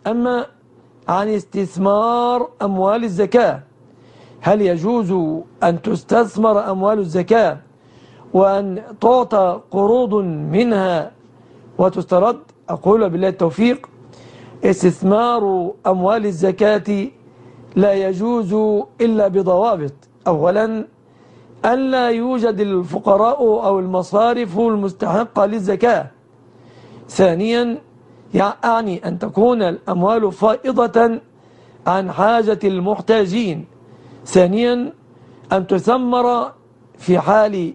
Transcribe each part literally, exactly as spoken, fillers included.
أما عن استثمار أموال الزكاة، هل يجوز أن تستثمر أموال الزكاة وأن تعطى قروض منها وتسترد؟ أقول بالله التوفيق: استثمار أموال الزكاة لا يجوز إلا بضوابط. أولا، ألا يوجد الفقراء أو المصارف المستحقة للزكاة. ثانيا، يعني أن تكون الأموال فائضة عن حاجة المحتاجين. ثانيا، أن تثمر في حال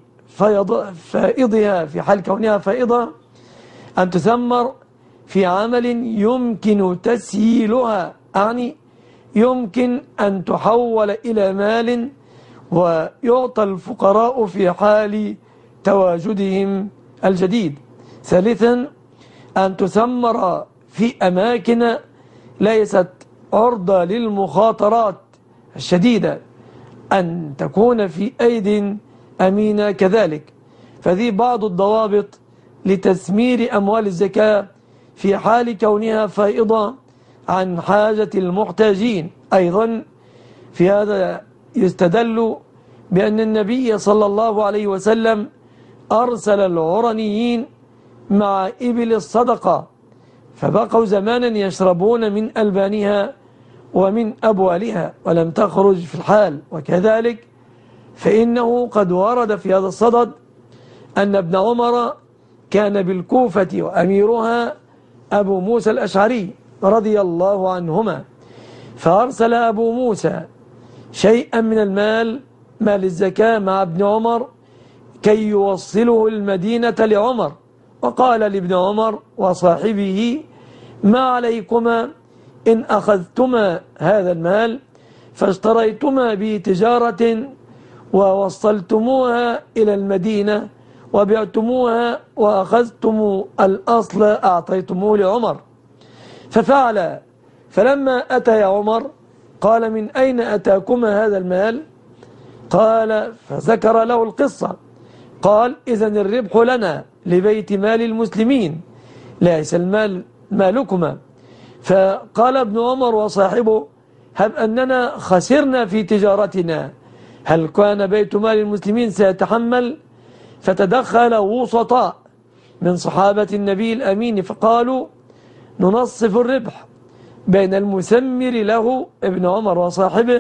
فائضها، في حال كونها فائضة، أن تثمر في عمل يمكن تسييلها، يعني يمكن أن تحول إلى مال ويعطى الفقراء في حال تواجدهم الجديد. ثالثا، أن تثمر في أماكن ليست عرضة للمخاطرات الشديدة، أن تكون في أيد أمينة كذلك. فذي بعض الضوابط لتثمير أموال الزكاة في حال كونها فائضة عن حاجة المحتاجين. أيضا في هذا يستدل بأن النبي صلى الله عليه وسلم أرسل العرنيين مع إبل الصدقة، فبقوا زمانا يشربون من ألبانها ومن أبوالها ولم تخرج في الحال. وكذلك فإنه قد ورد في هذا الصدد أن ابن عمر كان بالكوفة وأميرها أبو موسى الأشعري رضي الله عنهما، فأرسل أبو موسى شيئا من المال مال الزكاة مع ابن عمر كي يوصله المدينة لعمر، وقال لابن عمر وصاحبه: ما عليكما إن أخذتما هذا المال فاشتريتما به تجارة ووصلتموها إلى المدينة وبعتموها وأخذتم الأصل أعطيتموه لعمر. ففعل. فلما أتى عمر قال: من أين أتاكما هذا المال؟ قال فذكر له القصة. قال: إذن الربح لنا لبيت مال المسلمين، ليس المال مالكما. فقال ابن عمر وصاحبه: هب أننا خسرنا في تجارتنا، هل كان بيت مال المسلمين سيتحمل؟ فتدخل وسطاء من صحابة النبي الأمين فقالوا: ننصف الربح بين المثمر له ابن عمر وصاحبه،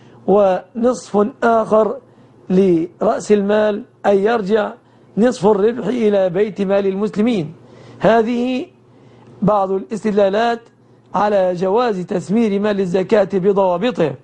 ونصف آخر لرأس المال، أي يرجع نصف الربح إلى بيت مال المسلمين. هذه بعض الاستدلالات على جواز تثمير مال الزكاة بضوابطه.